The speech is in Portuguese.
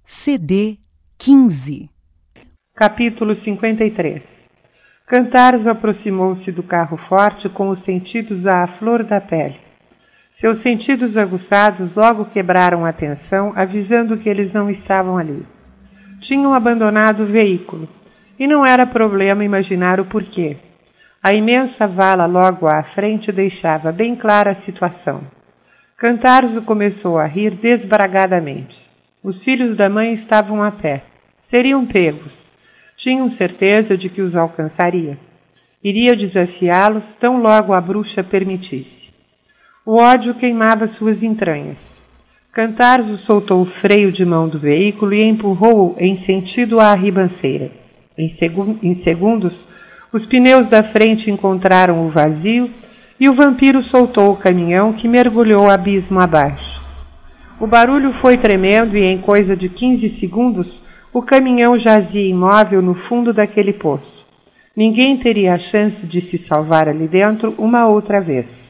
CD 15. Capítulo 53. Cantaros aproximou-se do carro forte com os sentidos à flor da pele. Seus sentidos aguçados logo quebraram a tensão, avisando que eles não estavam ali. Tinham abandonado o veículo, e não era problema imaginar o porquê. A imensa vala logo à frente deixava bem clara a situação. Cantaros começou a rir desbragadamente. Os filhos da mãe estavam a pé. Seriam pegos. Tinham certeza de que os alcançaria. Iria desafiá-los tão logo a bruxa permitisse. O ódio queimava suas entranhas. Cantaros soltou o freio de mão do veículo e empurrou-o em sentido à ribanceira. Em segundos, os pneus da frente encontraram o vazio e o vampiro soltou o caminhão que mergulhou abismo abaixo. O barulho foi tremendo e em coisa de 15 segundos o caminhão jazia imóvel no fundo daquele poço. Ninguém teria a chance de se salvar ali dentro uma outra vez.